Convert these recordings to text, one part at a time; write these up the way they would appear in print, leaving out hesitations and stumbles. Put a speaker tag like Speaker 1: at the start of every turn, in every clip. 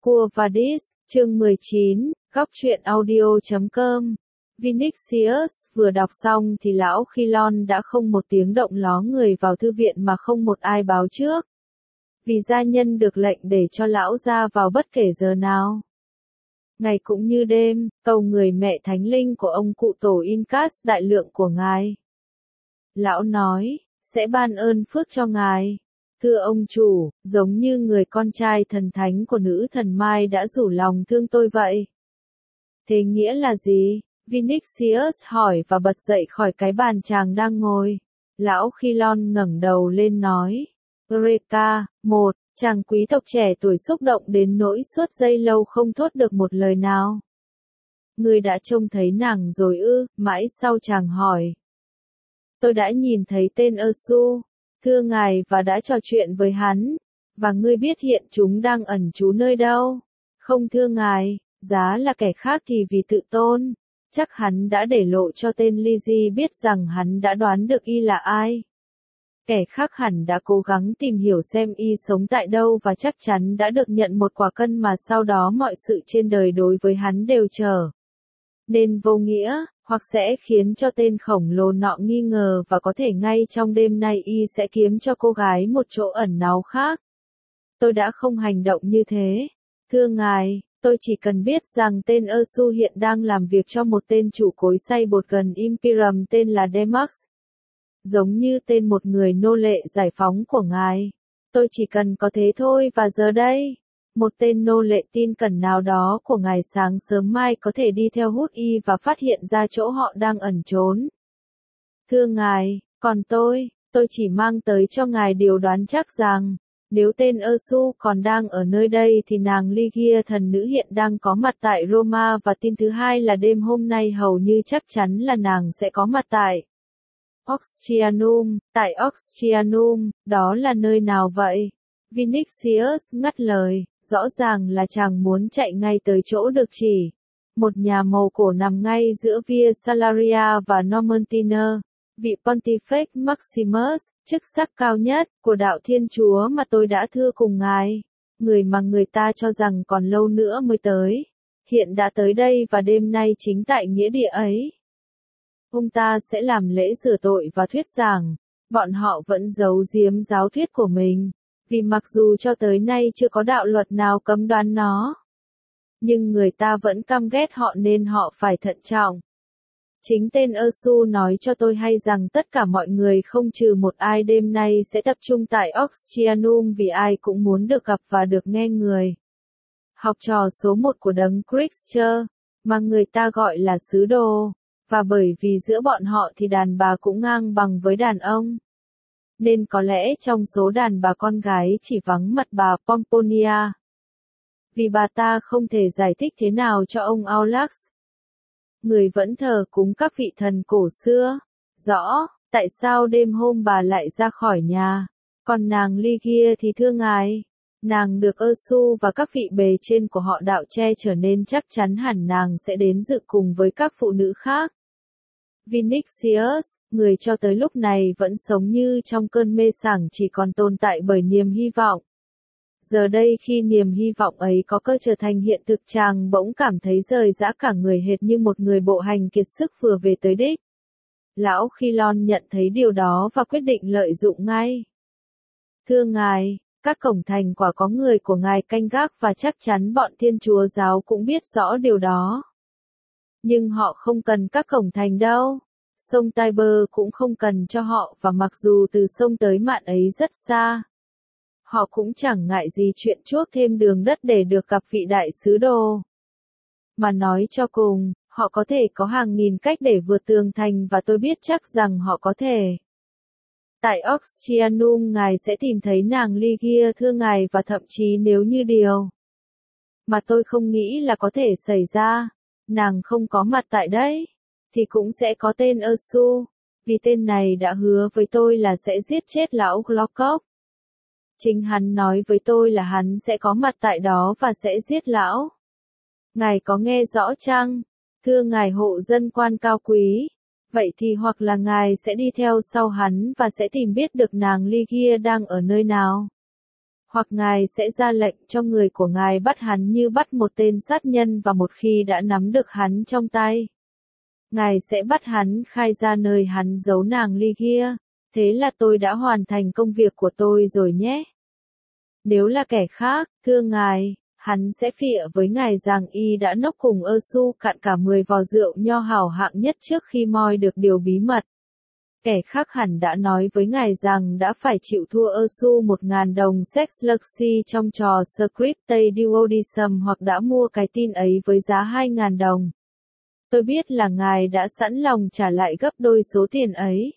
Speaker 1: Quo Vadis, chương 19, góc truyện audio.com. Vinicius vừa đọc xong thì lão Khilon đã không một tiếng động ló người vào thư viện mà không một ai báo trước. Vì gia nhân được lệnh để cho lão ra vào bất kể giờ nào. Ngày cũng như đêm, cầu người mẹ thánh linh của ông cụ tổ Incas đại lượng của ngài. Lão nói, sẽ ban ơn phước cho ngài. Thưa ông chủ, giống như người con trai thần thánh của nữ thần Mai đã rủ lòng thương tôi vậy. Thế nghĩa là gì? Vinicius hỏi và bật dậy khỏi cái bàn chàng đang ngồi. Lão Khilon ngẩng đầu lên nói. Eureka, một, chàng quý tộc trẻ tuổi xúc động đến nỗi suốt giây lâu không thốt được một lời nào. Ngươi đã trông thấy nàng rồi ư? Mãi sau chàng hỏi. Tôi đã nhìn thấy tên Ursu. Thưa ngài và đã trò chuyện với hắn. Và ngươi biết hiện chúng đang ẩn trú nơi đâu? Không thưa ngài, giá là kẻ khác thì vì tự tôn. Chắc hắn đã để lộ cho tên Lizzie biết rằng hắn đã đoán được y là ai. Kẻ khác hẳn đã cố gắng tìm hiểu xem y sống tại đâu và chắc chắn đã được nhận một quả cân mà sau đó mọi sự trên đời đối với hắn đều trở nên vô nghĩa, hoặc sẽ khiến cho tên khổng lồ nọ nghi ngờ và có thể ngay trong đêm nay y sẽ kiếm cho cô gái một chỗ ẩn náu khác. Tôi đã không hành động như thế. Thưa ngài, tôi chỉ cần biết rằng tên Ursu hiện đang làm việc cho một tên chủ cối xay bột gần Imperium tên là Demax. Giống như tên một người nô lệ giải phóng của ngài. Tôi chỉ cần có thế thôi và giờ đây, một tên nô lệ tin cẩn nào đó của ngài sáng sớm mai có thể đi theo hút y và phát hiện ra chỗ họ đang ẩn trốn. Thưa ngài, còn tôi chỉ mang tới cho ngài điều đoán chắc rằng, nếu tên Ursu còn đang ở nơi đây thì nàng Ligia thần nữ hiện đang có mặt tại Roma và tin thứ hai là đêm hôm nay hầu như chắc chắn là nàng sẽ có mặt tại Oxtianum. Tại Oxtianum, đó là nơi nào vậy? Vinicius ngắt lời, rõ ràng là chàng muốn chạy ngay tới chỗ được chỉ. Một nhà mầu cổ nằm ngay giữa Via Salaria và Nomentiner. Vị Pontifex Maximus, chức sắc cao nhất của đạo Thiên Chúa mà tôi đã thưa cùng ngài, người mà người ta cho rằng còn lâu nữa mới tới, hiện đã tới đây và đêm nay chính tại nghĩa địa ấy. Ông ta sẽ làm lễ rửa tội và thuyết giảng. Bọn họ vẫn giấu giếm giáo thuyết của mình, vì mặc dù cho tới nay chưa có đạo luật nào cấm đoán nó, nhưng người ta vẫn căm ghét họ nên họ phải thận trọng. Chính tên Ursu nói cho tôi hay rằng tất cả mọi người không trừ một ai đêm nay sẽ tập trung tại Oxtianum vì ai cũng muốn được gặp và được nghe người học trò số một của đấng Christ, mà người ta gọi là sứ đồ, và bởi vì giữa bọn họ thì đàn bà cũng ngang bằng với đàn ông. Nên có lẽ trong số đàn bà con gái chỉ vắng mặt bà Pomponia. Vì bà ta không thể giải thích thế nào cho ông Aulax. Người vẫn thờ cúng các vị thần cổ xưa. Rõ, tại sao đêm hôm bà lại ra khỏi nhà. Còn nàng Ligia thì thưa ngài, nàng được Ursu và các vị bề trên của họ đạo che trở nên chắc chắn hẳn nàng sẽ đến dự cùng với các phụ nữ khác. Vinicius, người cho tới lúc này vẫn sống như trong cơn mê sảng chỉ còn tồn tại bởi niềm hy vọng. Giờ đây khi niềm hy vọng ấy có cơ trở thành hiện thực chàng bỗng cảm thấy rời rã cả người hệt như một người bộ hành kiệt sức vừa về tới đích. Lão Khilon nhận thấy điều đó và quyết định lợi dụng ngay. Thưa ngài, các cổng thành quả có người của ngài canh gác và chắc chắn bọn Thiên Chúa giáo cũng biết rõ điều đó. Nhưng họ không cần các cổng thành đâu. Sông Tiber cũng không cần cho họ và mặc dù từ sông tới mạn ấy rất xa, họ cũng chẳng ngại gì chuyện chuốc thêm đường đất để được gặp vị đại sứ đồ. Mà nói cho cùng, họ có thể có hàng nghìn cách để vượt tường thành và tôi biết chắc rằng họ có thể. Tại Oxtianum ngài sẽ tìm thấy nàng Ligia thưa ngài và thậm chí nếu như điều mà tôi không nghĩ là có thể xảy ra, nàng không có mặt tại đấy, thì cũng sẽ có tên Ursu, vì tên này đã hứa với tôi là sẽ giết chết lão Glockock. Chính hắn nói với tôi là hắn sẽ có mặt tại đó và sẽ giết lão. Ngài có nghe rõ chăng? Thưa ngài hộ dân quan cao quý. Vậy thì hoặc là ngài sẽ đi theo sau hắn và sẽ tìm biết được nàng Ligia đang ở nơi nào. Hoặc ngài sẽ ra lệnh cho người của ngài bắt hắn như bắt một tên sát nhân và một khi đã nắm được hắn trong tay, ngài sẽ bắt hắn khai ra nơi hắn giấu nàng Lygia. Thế là tôi đã hoàn thành công việc của tôi rồi nhé. Nếu là kẻ khác, thưa ngài, hắn sẽ phịa với ngài rằng y đã nốc cùng Su cạn cả 10 vò rượu nho hảo hạng nhất trước khi moi được điều bí mật. Kẻ khác hẳn đã nói với ngài rằng đã phải chịu thua Su 1.000 đồng sex luxy trong trò Scripted Duodecim hoặc đã mua cái tin ấy với giá 2.000 đồng. Tôi biết là ngài đã sẵn lòng trả lại gấp đôi số tiền ấy.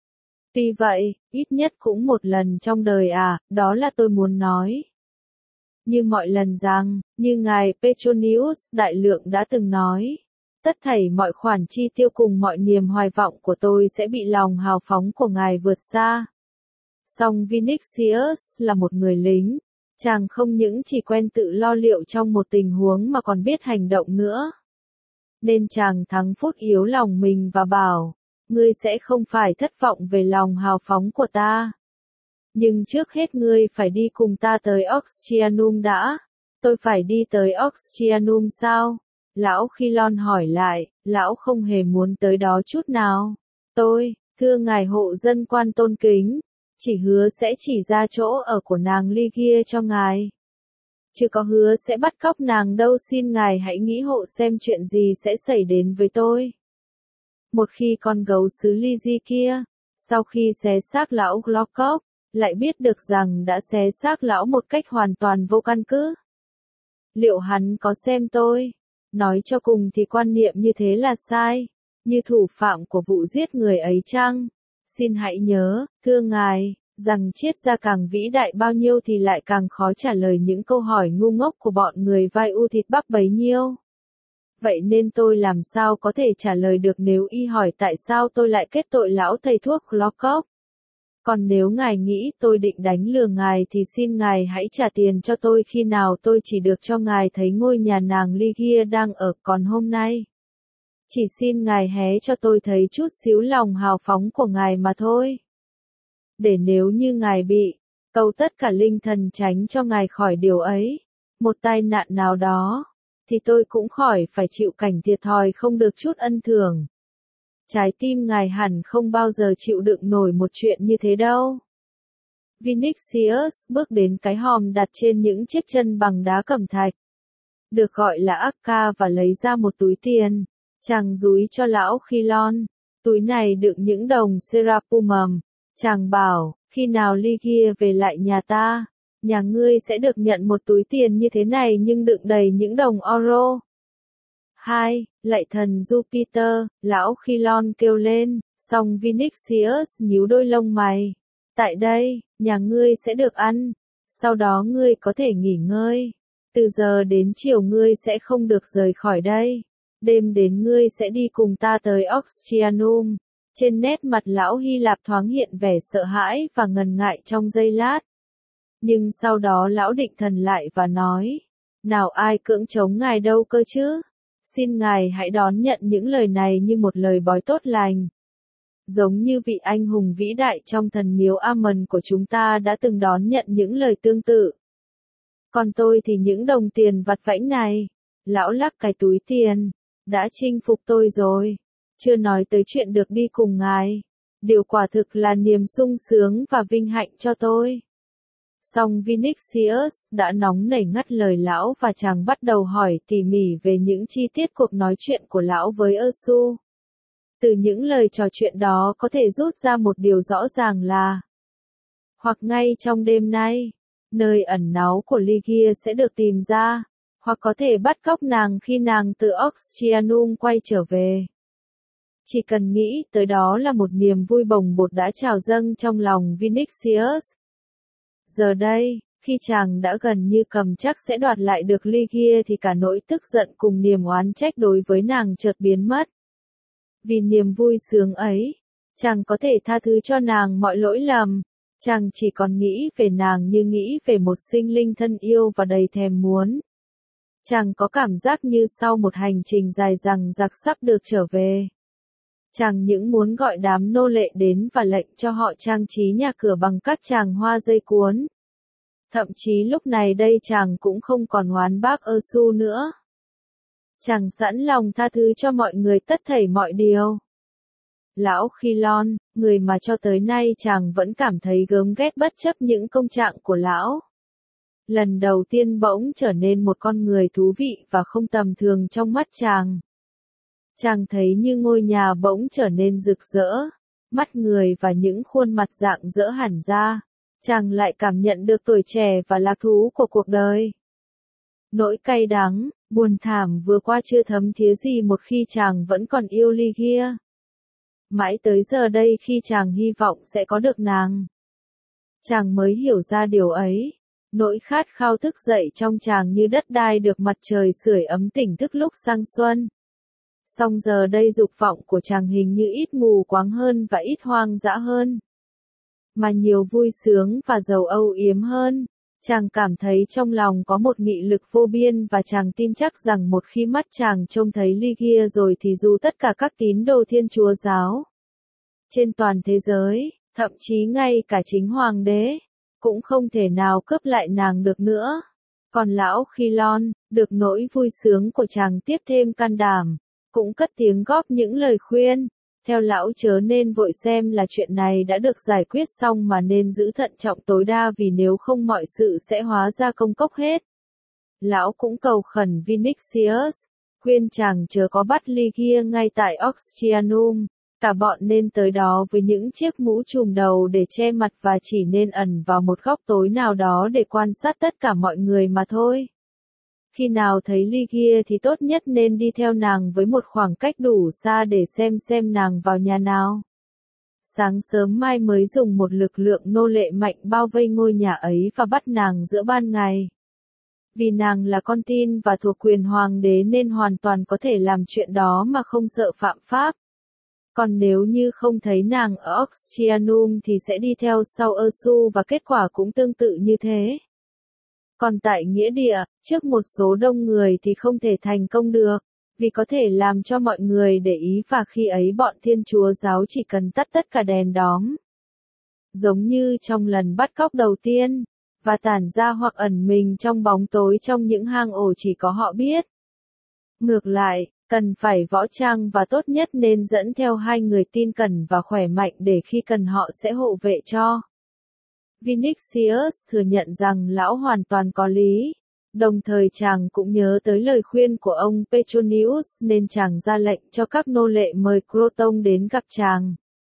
Speaker 1: Tuy vậy, ít nhất cũng một lần trong đời đó là tôi muốn nói. Như mọi lần rằng, như ngài Petronius Đại Lượng đã từng nói, tất thảy mọi khoản chi tiêu cùng mọi niềm hoài vọng của tôi sẽ bị lòng hào phóng của ngài vượt xa. Song Vinicius là một người lính, chàng không những chỉ quen tự lo liệu trong một tình huống mà còn biết hành động nữa. Nên chàng thắng phút yếu lòng mình và bảo, ngươi sẽ không phải thất vọng về lòng hào phóng của ta. Nhưng trước hết ngươi phải đi cùng ta tới Oxyanium đã. Tôi phải đi tới Oxyanium sao? Lão Khilon hỏi lại, lão không hề muốn tới đó chút nào. Tôi, thưa ngài hộ dân quan tôn kính, chỉ hứa sẽ chỉ ra chỗ ở của nàng Lygia cho ngài. Chứ có hứa sẽ bắt cóc nàng đâu, xin ngài hãy nghĩ hộ xem chuyện gì sẽ xảy đến với tôi. Một khi con gấu xứ Lygia kia, sau khi xé xác lão Glockock, lại biết được rằng đã xé xác lão một cách hoàn toàn vô căn cứ. Liệu hắn có xem tôi? Nói cho cùng thì quan niệm như thế là sai, như thủ phạm của vụ giết người ấy chăng? Xin hãy nhớ, thưa ngài, rằng triết gia càng vĩ đại bao nhiêu thì lại càng khó trả lời những câu hỏi ngu ngốc của bọn người vai u thịt bắp bấy nhiêu. Vậy nên tôi làm sao có thể trả lời được nếu y hỏi tại sao tôi lại kết tội lão thầy thuốc Glockock. Còn nếu ngài nghĩ tôi định đánh lừa ngài thì xin ngài hãy trả tiền cho tôi khi nào tôi chỉ được cho ngài thấy ngôi nhà nàng Lygia đang ở, còn hôm nay. Chỉ xin ngài hé cho tôi thấy chút xíu lòng hào phóng của ngài mà thôi. Để nếu như ngài bị, cầu tất cả linh thần tránh cho ngài khỏi điều ấy, một tai nạn nào đó, thì tôi cũng khỏi phải chịu cảnh thiệt thòi không được chút ân thưởng. Trái tim ngài hẳn không bao giờ chịu đựng nổi một chuyện như thế đâu. Vinicius bước đến cái hòm đặt trên những chiếc chân bằng đá cẩm thạch, được gọi là Akka, và lấy ra một túi tiền. Chàng dúi cho lão Khilon. Túi này đựng những đồng serapumum. Chàng bảo, khi nào Lygia về lại nhà ta, nhà ngươi sẽ được nhận một túi tiền như thế này nhưng đựng đầy những đồng oro. 2. Lạy thần Jupiter, lão Khilon kêu lên, song Vinicius nhíu đôi lông mày. Tại đây, nhà ngươi sẽ được ăn, sau đó ngươi có thể nghỉ ngơi. Từ giờ đến chiều ngươi sẽ không được rời khỏi đây. Đêm đến ngươi sẽ đi cùng ta tới Oxyanium. Trên nét mặt lão Hy Lạp thoáng hiện vẻ sợ hãi và ngần ngại trong giây lát. Nhưng sau đó lão định thần lại và nói, nào ai cưỡng chống ngài đâu cơ chứ? Xin ngài hãy đón nhận những lời này như một lời bói tốt lành. Giống như vị anh hùng vĩ đại trong thần miếu Ammon của chúng ta đã từng đón nhận những lời tương tự. Còn tôi thì những đồng tiền vặt vãnh này, lão lắc cái túi tiền, đã chinh phục tôi rồi. Chưa nói tới chuyện được đi cùng ngài. Điều quả thực là niềm sung sướng và vinh hạnh cho tôi. Song Vinicius đã nóng nảy ngắt lời lão và chàng bắt đầu hỏi tỉ mỉ về những chi tiết cuộc nói chuyện của lão với Su. Từ những lời trò chuyện đó có thể rút ra một điều rõ ràng là, hoặc ngay trong đêm nay, nơi ẩn náu của Lygia sẽ được tìm ra, hoặc có thể bắt cóc nàng khi nàng từ Oxyanium quay trở về. Chỉ cần nghĩ tới đó là một niềm vui bồng bột đã trào dâng trong lòng Vinicius. Giờ đây, khi chàng đã gần như cầm chắc sẽ đoạt lại được Lygia thì cả nỗi tức giận cùng niềm oán trách đối với nàng chợt biến mất. Vì niềm vui sướng ấy, chàng có thể tha thứ cho nàng mọi lỗi lầm. Chàng chỉ còn nghĩ về nàng như nghĩ về một sinh linh thân yêu và đầy thèm muốn. Chàng có cảm giác như sau một hành trình dài dằng dặc sắp được trở về. Chàng những muốn gọi đám nô lệ đến và lệnh cho họ trang trí nhà cửa bằng các tràng hoa dây cuốn. Thậm chí lúc này đây chàng cũng không còn oán bác Su nữa. Chàng sẵn lòng tha thứ cho mọi người tất thảy mọi điều. Lão Khilon, người mà cho tới nay chàng vẫn cảm thấy gớm ghét bất chấp những công trạng của lão. Lần đầu tiên bỗng trở nên một con người thú vị và không tầm thường trong mắt chàng. Chàng thấy như ngôi nhà bỗng trở nên rực rỡ, mắt người và những khuôn mặt rạng rỡ hẳn ra. Chàng lại cảm nhận được tuổi trẻ và lạc thú của cuộc đời. Nỗi cay đắng, buồn thảm vừa qua chưa thấm thía gì một khi chàng vẫn còn yêu Ligia. Mãi tới giờ đây khi chàng hy vọng sẽ có được nàng, chàng mới hiểu ra điều ấy. Nỗi khát khao thức dậy trong chàng như đất đai được mặt trời sưởi ấm tỉnh thức lúc sang xuân. Song giờ đây dục vọng của chàng hình như ít mù quáng hơn và ít hoang dã hơn, mà nhiều vui sướng và giàu âu yếm hơn. Chàng cảm thấy trong lòng có một nghị lực vô biên và chàng tin chắc rằng một khi mắt chàng trông thấy Ligia rồi thì dù tất cả các tín đồ Thiên Chúa giáo trên toàn thế giới, thậm chí ngay cả chính hoàng đế, cũng không thể nào cướp lại nàng được nữa. Còn lão Khilon, được nỗi vui sướng của chàng tiếp thêm can đảm, cũng cất tiếng góp những lời khuyên. Theo lão chớ nên vội xem là chuyện này đã được giải quyết xong mà nên giữ thận trọng tối đa vì nếu không mọi sự sẽ hóa ra công cốc hết. Lão cũng cầu khẩn Vinicius, khuyên chàng chớ có bắt Ligia ngay tại Oxygenum, cả bọn nên tới đó với những chiếc mũ trùm đầu để che mặt và chỉ nên ẩn vào một góc tối nào đó để quan sát tất cả mọi người mà thôi. Khi nào thấy Ligia thì tốt nhất nên đi theo nàng với một khoảng cách đủ xa để xem nàng vào nhà nào. Sáng sớm mai mới dùng một lực lượng nô lệ mạnh bao vây ngôi nhà ấy và bắt nàng giữa ban ngày. Vì nàng là con tin và thuộc quyền hoàng đế nên hoàn toàn có thể làm chuyện đó mà không sợ phạm pháp. Còn nếu như không thấy nàng ở Oxygenum thì sẽ đi theo sau Ursu và kết quả cũng tương tự như thế. Còn tại nghĩa địa, trước một số đông người thì không thể thành công được, vì có thể làm cho mọi người để ý và khi ấy bọn Thiên Chúa giáo chỉ cần tắt tất cả đèn đóm. Giống như trong lần bắt cóc đầu tiên, và tản ra hoặc ẩn mình trong bóng tối trong những hang ổ chỉ có họ biết. Ngược lại, cần phải võ trang và tốt nhất nên dẫn theo 2 người tin cẩn và khỏe mạnh để khi cần họ sẽ hộ vệ cho. Vinicius thừa nhận rằng lão hoàn toàn có lý, đồng thời chàng cũng nhớ tới lời khuyên của ông Petronius nên chàng ra lệnh cho các nô lệ mời Croton đến gặp chàng.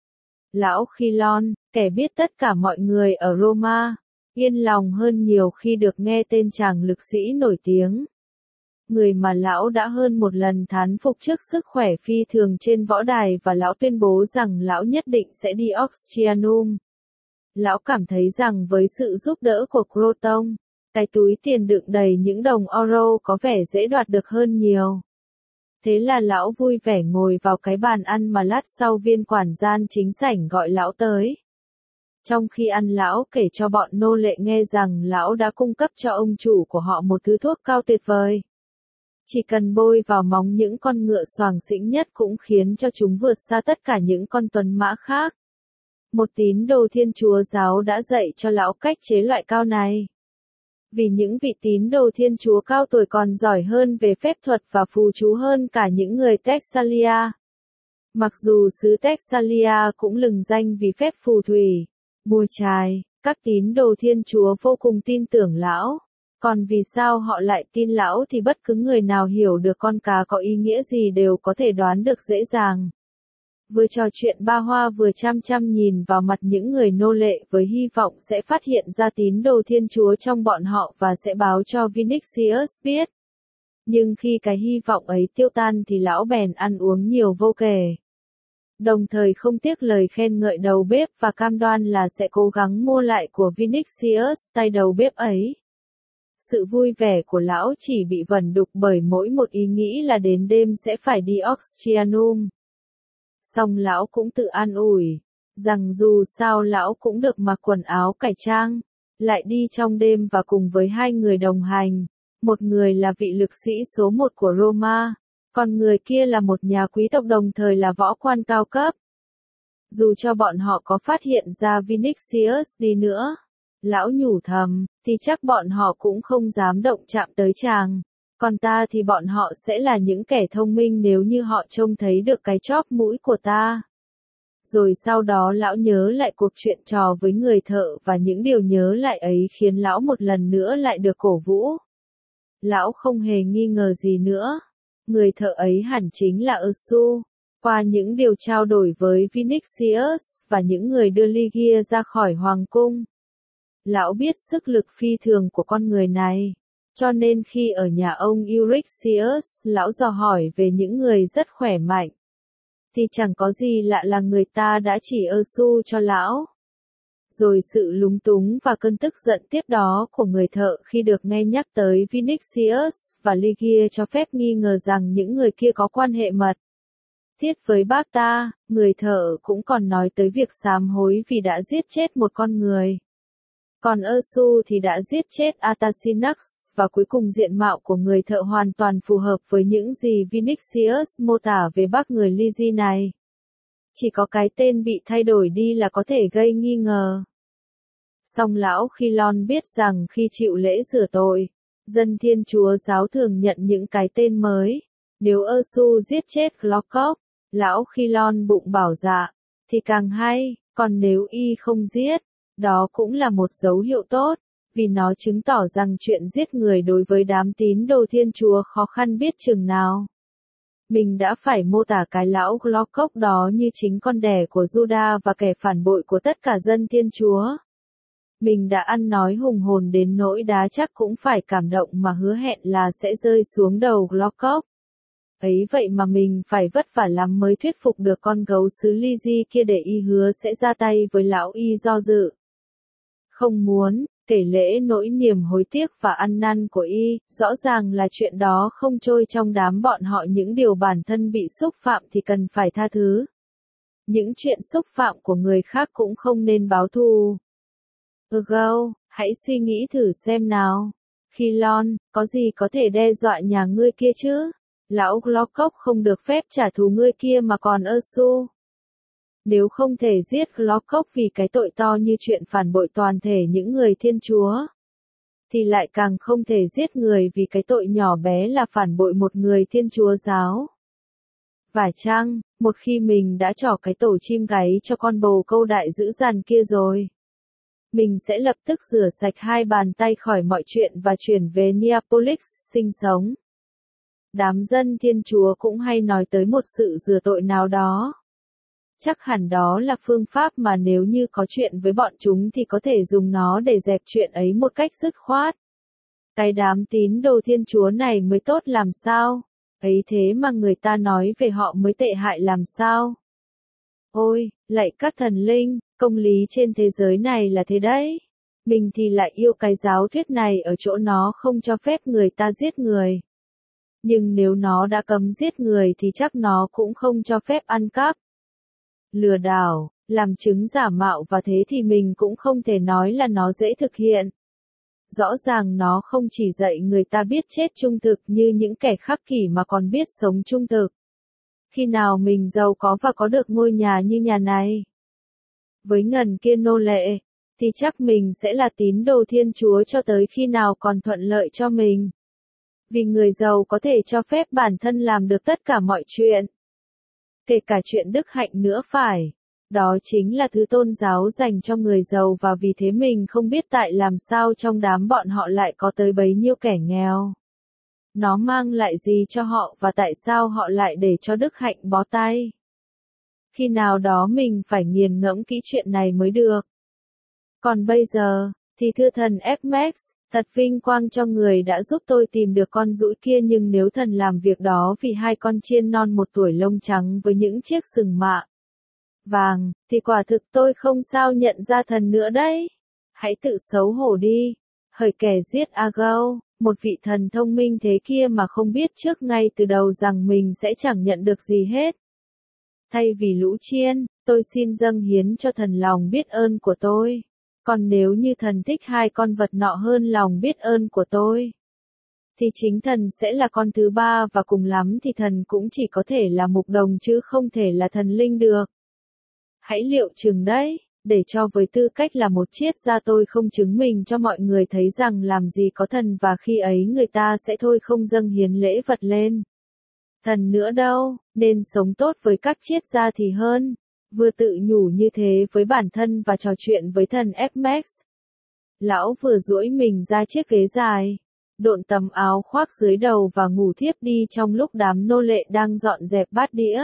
Speaker 1: Lão Khilon, kẻ biết tất cả mọi người ở Roma, yên lòng hơn nhiều khi được nghe tên chàng lực sĩ nổi tiếng. Người mà lão đã hơn một lần thán phục trước sức khỏe phi thường trên võ đài và lão tuyên bố rằng lão nhất định sẽ đi Oxygenum. Lão cảm thấy rằng với sự giúp đỡ của Croton, cái túi tiền đựng đầy những đồng euro có vẻ dễ đoạt được hơn nhiều. Thế là lão vui vẻ ngồi vào cái bàn ăn mà lát sau viên quản gian chính sảnh gọi lão tới. Trong khi ăn lão kể cho bọn nô lệ nghe rằng lão đã cung cấp cho ông chủ của họ một thứ thuốc cao tuyệt vời. Chỉ cần bôi vào móng những con ngựa xoàng xĩnh nhất cũng khiến cho chúng vượt xa tất cả những con tuấn mã khác. Một tín đồ Thiên Chúa giáo đã dạy cho lão cách chế loại cao này. Vì những vị tín đồ Thiên Chúa cao tuổi còn giỏi hơn về phép thuật và phù chú hơn cả những người Texalia. Mặc dù xứ Texalia cũng lừng danh vì phép phù thủy, bùa chài, các tín đồ Thiên Chúa vô cùng tin tưởng lão. Còn vì sao họ lại tin lão thì bất cứ người nào hiểu được con cá có ý nghĩa gì đều có thể đoán được dễ dàng. Vừa trò chuyện ba hoa vừa chăm chăm nhìn vào mặt những người nô lệ với hy vọng sẽ phát hiện ra tín đồ Thiên Chúa trong bọn họ và sẽ báo cho Vinicius biết. Nhưng khi cái hy vọng ấy tiêu tan thì lão bèn ăn uống nhiều vô kể. Đồng thời không tiếc lời khen ngợi đầu bếp và cam đoan là sẽ cố gắng mua lại của Vinicius tay đầu bếp ấy. Sự vui vẻ của lão chỉ bị vẩn đục bởi mỗi một ý nghĩ là đến đêm sẽ phải đi Oxygenum. Song lão cũng tự an ủi, rằng dù sao lão cũng được mặc quần áo cải trang, lại đi trong đêm và cùng với 2 người đồng hành, một người là vị lực sĩ số 1 của Roma, còn người kia là một nhà quý tộc đồng thời là võ quan cao cấp. Dù cho bọn họ có phát hiện ra Vinicius đi nữa, Lão nhủ thầm, thì chắc bọn họ cũng không dám động chạm tới chàng. Còn ta thì bọn họ sẽ là những kẻ thông minh nếu như họ trông thấy được cái chóp mũi của ta. Rồi sau đó lão nhớ lại cuộc chuyện trò với người thợ và những điều nhớ lại ấy khiến lão một lần nữa lại được cổ vũ. Lão không hề nghi ngờ gì nữa. Người thợ ấy hẳn chính là Ersu. Qua những điều trao đổi với Vinicius và những người đưa Ligia ra khỏi hoàng cung, lão biết sức lực phi thường của con người này. Cho nên khi ở nhà ông Euryxius, lão dò hỏi về những người rất khỏe mạnh. Thì chẳng có gì lạ là người ta đã chỉ Ersu cho lão. Rồi sự lúng túng và cơn tức giận tiếp đó của người thợ khi được nghe nhắc tới Vinicius và Ligia cho phép nghi ngờ rằng những người kia có quan hệ mật thiết với bác ta. Người thợ cũng còn nói tới việc sám hối vì đã giết chết một con người. Còn Ersu thì đã giết chết Atasinax, và cuối cùng diện mạo của người thợ hoàn toàn phù hợp với những gì Vinicius mô tả về bác người Ligi này. Chỉ có cái tên bị thay đổi đi là có thể gây nghi ngờ. Song lão Khilon biết rằng khi chịu lễ rửa tội, dân Thiên Chúa giáo thường nhận những cái tên mới. Nếu Ersu giết chết Glockock, lão Khilon bụng bảo dạ, thì càng hay, còn nếu y không giết, đó cũng là một dấu hiệu tốt, vì nó chứng tỏ rằng chuyện giết người đối với đám tín đồ Thiên Chúa khó khăn biết chừng nào. Mình đã phải mô tả cái lão Glockock đó như chính con đẻ của Juda và kẻ phản bội của tất cả dân Thiên Chúa. Mình đã ăn nói hùng hồn đến nỗi đá chắc cũng phải cảm động mà hứa hẹn là sẽ rơi xuống đầu Glockock. Ấy vậy mà mình phải vất vả lắm mới thuyết phục được con gấu xứ Ligi kia để y hứa sẽ ra tay với lão y do dự. Không muốn, kể lễ nỗi niềm hối tiếc và ăn năn của y, rõ ràng là chuyện đó không trôi trong đám bọn họ những điều bản thân bị xúc phạm thì cần phải tha thứ. Những chuyện xúc phạm của người khác cũng không nên báo thù. Hãy suy nghĩ thử xem nào. Khilon, có gì có thể đe dọa nhà ngươi kia chứ? Lão Glockock không được phép trả thù ngươi kia mà còn Ersu. Nếu không thể giết Glockock vì cái tội to như chuyện phản bội toàn thể những người Thiên Chúa, thì lại càng không thể giết người vì cái tội nhỏ bé là phản bội một người Thiên Chúa giáo. Và chăng, một khi mình đã trỏ cái tổ chim gáy cho con bồ câu đại dữ dằn kia rồi, mình sẽ lập tức rửa sạch hai bàn tay khỏi mọi chuyện và chuyển về Neapolis sinh sống. Đám dân Thiên Chúa cũng hay nói tới một sự rửa tội nào đó. Chắc hẳn đó là phương pháp mà nếu như có chuyện với bọn chúng thì có thể dùng nó để dẹp chuyện ấy một cách dứt khoát. Cái đám tín đồ Thiên Chúa này mới tốt làm sao? Ấy thế mà người ta nói về họ mới tệ hại làm sao? Ôi, lạy các thần linh, công lý trên thế giới này là thế đấy. Mình thì lại yêu cái giáo thuyết này ở chỗ nó không cho phép người ta giết người. Nhưng nếu nó đã cấm giết người thì chắc nó cũng không cho phép ăn cắp, lừa đảo, làm chứng giả mạo, và thế thì mình cũng không thể nói là nó dễ thực hiện. Rõ ràng nó không chỉ dạy người ta biết chết trung thực như những kẻ khắc kỷ mà còn biết sống trung thực. Khi nào mình giàu có và có được ngôi nhà như nhà này, với ngần kia nô lệ, thì chắc mình sẽ là tín đồ Thiên Chúa cho tới khi nào còn thuận lợi cho mình. Vì người giàu có thể cho phép bản thân làm được tất cả mọi chuyện. Kể cả chuyện đức hạnh nữa phải. Đó chính là thứ tôn giáo dành cho người giàu, và vì thế mình không biết tại làm sao trong đám bọn họ lại có tới bấy nhiêu kẻ nghèo. Nó mang lại gì cho họ và tại sao họ lại để cho đức hạnh bó tay. Khi nào đó mình phải nghiền ngẫm kỹ chuyện này mới được. Còn bây giờ, thì thưa thần Fmax, thật vinh quang cho người đã giúp tôi tìm được con dũi kia, nhưng nếu thần làm việc đó vì hai con chiên non 1 tuổi lông trắng với những chiếc sừng mạ vàng, thì quả thực tôi không sao nhận ra thần nữa đấy. Hãy tự xấu hổ đi. Hỡi kẻ giết Agao, một vị thần thông minh thế kia mà không biết trước ngay từ đầu rằng mình sẽ chẳng nhận được gì hết. Thay vì lũ chiên, tôi xin dâng hiến cho thần lòng biết ơn của tôi. Còn nếu như thần thích hai con vật nọ hơn lòng biết ơn của tôi, thì chính thần sẽ là con thứ ba, và cùng lắm thì thần cũng chỉ có thể là mục đồng chứ không thể là thần linh được. Hãy liệu chừng đấy, để cho với tư cách là một triết gia tôi không chứng minh cho mọi người thấy rằng làm gì có thần và khi ấy người ta sẽ thôi không dâng hiến lễ vật lên thần nữa đâu, nên sống tốt với các triết gia thì hơn. Vừa tự nhủ như thế với bản thân và trò chuyện với thần Hermes. Lão vừa duỗi mình ra chiếc ghế dài, độn tấm áo khoác dưới đầu và ngủ thiếp đi trong lúc đám nô lệ đang dọn dẹp bát đĩa.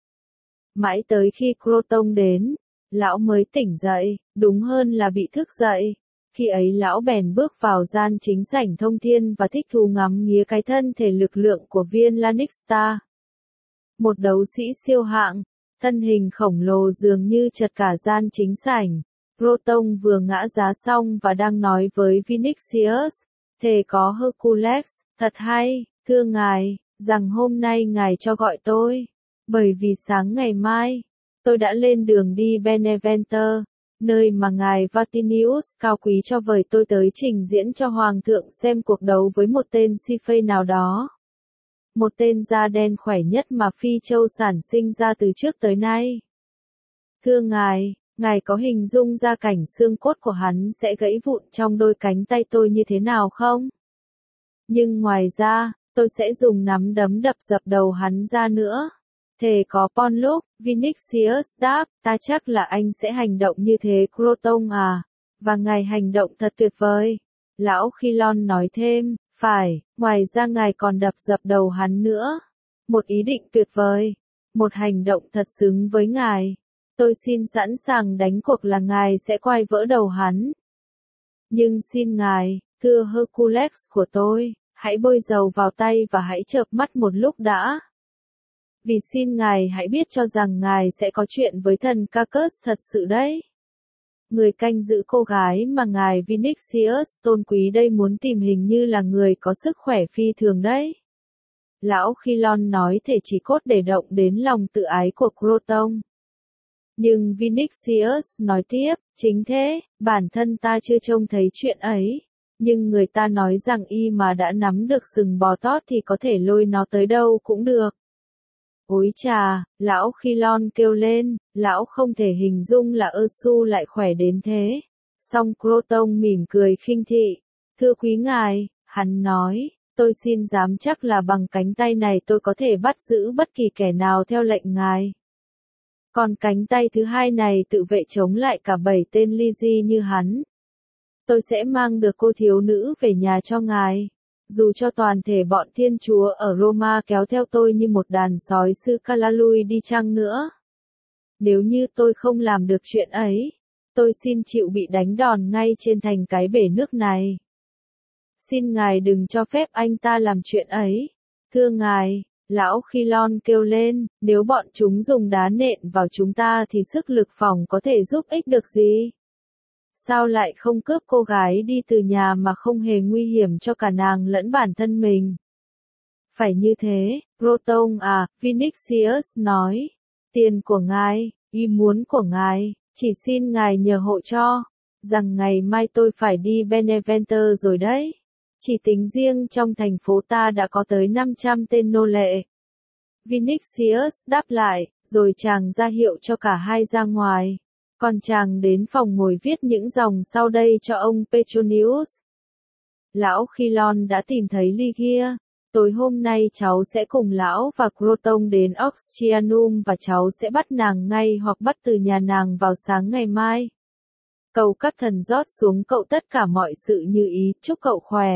Speaker 1: Mãi tới khi Croton đến, lão mới tỉnh dậy, đúng hơn là bị thức dậy. Khi ấy lão bèn bước vào gian chính sảnh thông thiên và thích thú ngắm nghía cái thân thể lực lượng của viên Lannister. Một đấu sĩ siêu hạng, thân hình khổng lồ dường như chật cả gian chính sảnh. Croton vừa ngã giá xong và đang nói với Vinicius, thề có Hercules, thật hay, thưa ngài, rằng hôm nay ngài cho gọi tôi, bởi vì sáng ngày mai, tôi đã lên đường đi Beneventer, nơi mà ngài Vatinius cao quý cho vời tôi tới trình diễn cho hoàng thượng xem cuộc đấu với một tên Sifey nào đó. Một tên da đen khỏe nhất mà Phi Châu sản sinh ra từ trước tới nay. Thưa ngài, ngài có hình dung ra cảnh xương cốt của hắn sẽ gãy vụn trong đôi cánh tay tôi như thế nào không? Nhưng ngoài ra, tôi sẽ dùng nắm đấm đập dập đầu hắn ra nữa. Thề có Ponlux, Vinicius đáp, ta chắc là anh sẽ hành động như thế Croton à, và ngài hành động thật tuyệt vời. Lão Khilon nói thêm, phải, ngoài ra ngài còn đập dập đầu hắn nữa. Một ý định tuyệt vời, một hành động thật xứng với ngài. Tôi xin sẵn sàng đánh cuộc là ngài sẽ quay vỡ đầu hắn. Nhưng xin ngài, thưa Hercules của tôi, hãy bôi dầu vào tay và hãy chợp mắt một lúc đã. Vì xin ngài hãy biết cho rằng ngài sẽ có chuyện với thần Cacus thật sự đấy. Người canh giữ cô gái mà ngài Vinicius tôn quý đây muốn tìm hình như là người có sức khỏe phi thường đấy. Lão Khilon nói thể chỉ cốt để động đến lòng tự ái của Croton. Nhưng Vinicius nói tiếp, chính thế, bản thân ta chưa trông thấy chuyện ấy. Nhưng người ta nói rằng y mà đã nắm được sừng bò tót thì có thể lôi nó tới đâu cũng được. Ôi chà, lão Khilon kêu lên, lão không thể hình dung là Ursu lại khỏe đến thế. Song Croton mỉm cười khinh thị. Thưa quý ngài, hắn nói, tôi xin dám chắc là bằng cánh tay này tôi có thể bắt giữ bất kỳ kẻ nào theo lệnh ngài. Còn cánh tay thứ hai này tự vệ chống lại cả 7 tên Lizzie như hắn. Tôi sẽ mang được cô thiếu nữ về nhà cho ngài. Dù cho toàn thể bọn thiên chúa ở Roma kéo theo tôi như một đàn sói sư Calalui đi chăng nữa. Nếu như tôi không làm được chuyện ấy, tôi xin chịu bị đánh đòn ngay trên thành cái bể nước này. Xin ngài đừng cho phép anh ta làm chuyện ấy. Thưa ngài, lão Khilon kêu lên, nếu bọn chúng dùng đá nện vào chúng ta thì sức lực phòng có thể giúp ích được gì? Sao lại không cướp cô gái đi từ nhà mà không hề nguy hiểm cho cả nàng lẫn bản thân mình? Phải như thế, Croton à, Vinicius nói. Tiền của ngài, ý muốn của ngài, chỉ xin ngài nhờ hộ cho, rằng ngày mai tôi phải đi Beneventer rồi đấy. Chỉ tính riêng trong thành phố ta đã có tới 500 tên nô lệ. Vinicius đáp lại, rồi chàng ra hiệu cho cả hai ra ngoài. Còn chàng đến phòng ngồi viết những dòng sau đây cho ông Petronius. Lão Khilon đã tìm thấy Ligia. Tối hôm nay cháu sẽ cùng lão và Croton đến Oxyanium và cháu sẽ bắt nàng ngay hoặc bắt từ nhà nàng vào sáng ngày mai. Cầu các thần rót xuống cậu tất cả mọi sự như ý, chúc cậu khỏe.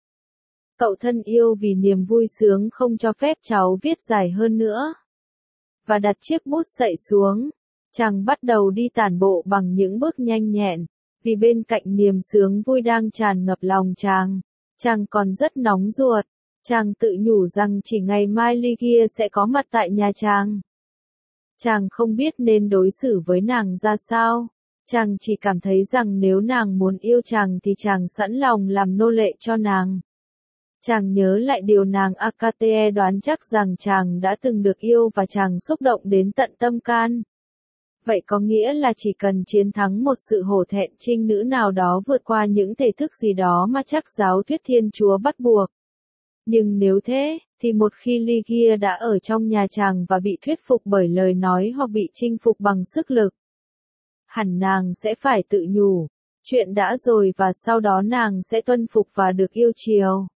Speaker 1: Cậu thân yêu vì niềm vui sướng không cho phép cháu viết dài hơn nữa. Và đặt chiếc bút sậy xuống. Chàng bắt đầu đi tản bộ bằng những bước nhanh nhẹn, vì bên cạnh niềm sướng vui đang tràn ngập lòng chàng. Chàng còn rất nóng ruột. Chàng tự nhủ rằng chỉ ngày mai Ligia sẽ có mặt tại nhà chàng. Chàng không biết nên đối xử với nàng ra sao. Chàng chỉ cảm thấy rằng nếu nàng muốn yêu chàng thì chàng sẵn lòng làm nô lệ cho nàng. Chàng nhớ lại điều nàng Akate đoán chắc rằng chàng đã từng được yêu và chàng xúc động đến tận tâm can. Vậy có nghĩa là chỉ cần chiến thắng một sự hổ thẹn trinh nữ nào đó vượt qua những thể thức gì đó mà chắc giáo thuyết Thiên Chúa bắt buộc. Nhưng nếu thế, thì một khi Ligia đã ở trong nhà chàng và bị thuyết phục bởi lời nói hoặc bị chinh phục bằng sức lực, hẳn nàng sẽ phải tự nhủ. Chuyện đã rồi và sau đó nàng sẽ tuân phục và được yêu chiều.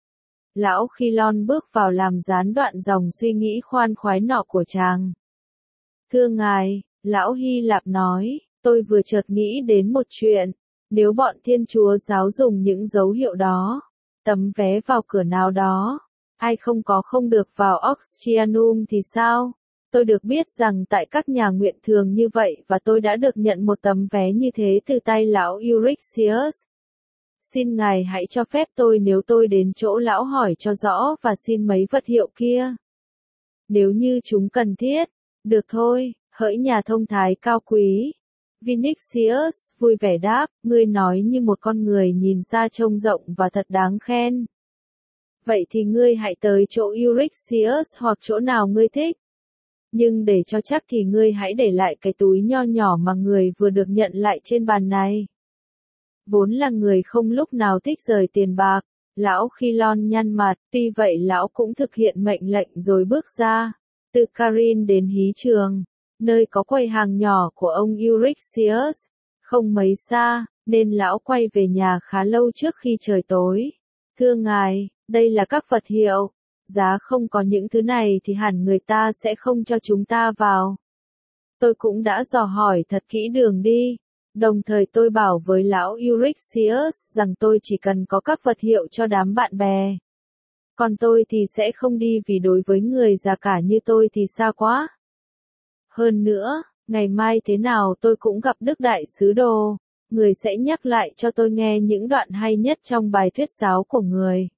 Speaker 1: Lão Khilon bước vào làm gián đoạn dòng suy nghĩ khoan khoái nọ của chàng. Thưa ngài, lão Hy Lạp nói, tôi vừa chợt nghĩ đến một chuyện. Nếu bọn Thiên Chúa giáo dùng những dấu hiệu đó, tấm vé vào cửa nào đó, ai không được vào Oxygenum thì sao? Tôi được biết rằng tại các nhà nguyện thường như vậy và tôi đã được nhận một tấm vé như thế từ tay lão Euryxius. Xin ngài hãy cho phép tôi nếu tôi đến chỗ lão hỏi cho rõ và xin mấy vật hiệu kia. Nếu như chúng cần thiết, được thôi, hỡi nhà thông thái cao quý. Vinicius vui vẻ đáp, ngươi nói như một con người nhìn xa trông rộng và thật đáng khen. Vậy thì ngươi hãy tới chỗ Euryxius hoặc chỗ nào ngươi thích. Nhưng để cho chắc thì ngươi hãy để lại cái túi nho nhỏ mà người vừa được nhận lại trên bàn này. Vốn là người không lúc nào thích rời tiền bạc, lão Khilon nhăn mặt, tuy vậy lão cũng thực hiện mệnh lệnh rồi bước ra, từ Carin đến hí trường, nơi có quầy hàng nhỏ của ông Euryxius, không mấy xa, nên lão quay về nhà khá lâu trước khi trời tối. Thưa ngài, đây là các vật hiệu, giá không có những thứ này thì hẳn người ta sẽ không cho chúng ta vào. Tôi cũng đã dò hỏi thật kỹ đường đi. Đồng thời tôi bảo với lão Euryxius rằng tôi chỉ cần có các vật hiệu cho đám bạn bè. Còn tôi thì sẽ không đi vì đối với người già cả như tôi thì xa quá. Hơn nữa, ngày mai thế nào tôi cũng gặp Đức Đại Sứ Đồ. Người sẽ nhắc lại cho tôi nghe những đoạn hay nhất trong bài thuyết giáo của người.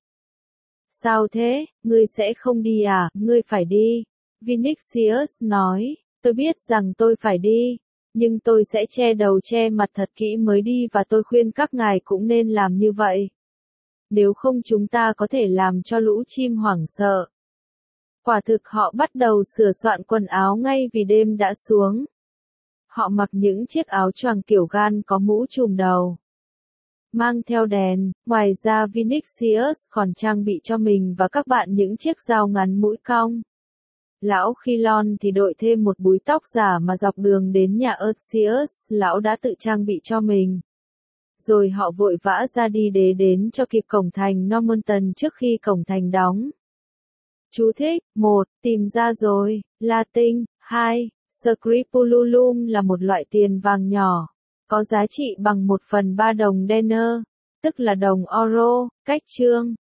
Speaker 1: Sao thế, ngươi sẽ không đi à? Ngươi phải đi. Vinicius nói, tôi biết rằng tôi phải đi. Nhưng tôi sẽ che đầu che mặt thật kỹ mới đi và tôi khuyên các ngài cũng nên làm như vậy. Nếu không chúng ta có thể làm cho lũ chim hoảng sợ. Quả thực họ bắt đầu sửa soạn quần áo ngay vì đêm đã xuống. Họ mặc những chiếc áo choàng kiểu gan có mũ trùm đầu. Mang theo đèn, ngoài ra Vinicius còn trang bị cho mình và các bạn những chiếc dao ngắn mũi cong. Lão Khilon thì đội thêm một búi tóc giả mà dọc đường đến nhà Ursius, lão đã tự trang bị cho mình. Rồi họ vội vã ra đi để đến cho kịp cổng thành Normanton trước khi cổng thành đóng. Chú thích: 1. Tìm ra rồi. Latin. 2. Scripulum là một loại tiền vàng nhỏ, có giá trị bằng 1/3 đồng denner, tức là đồng euro, cách chương.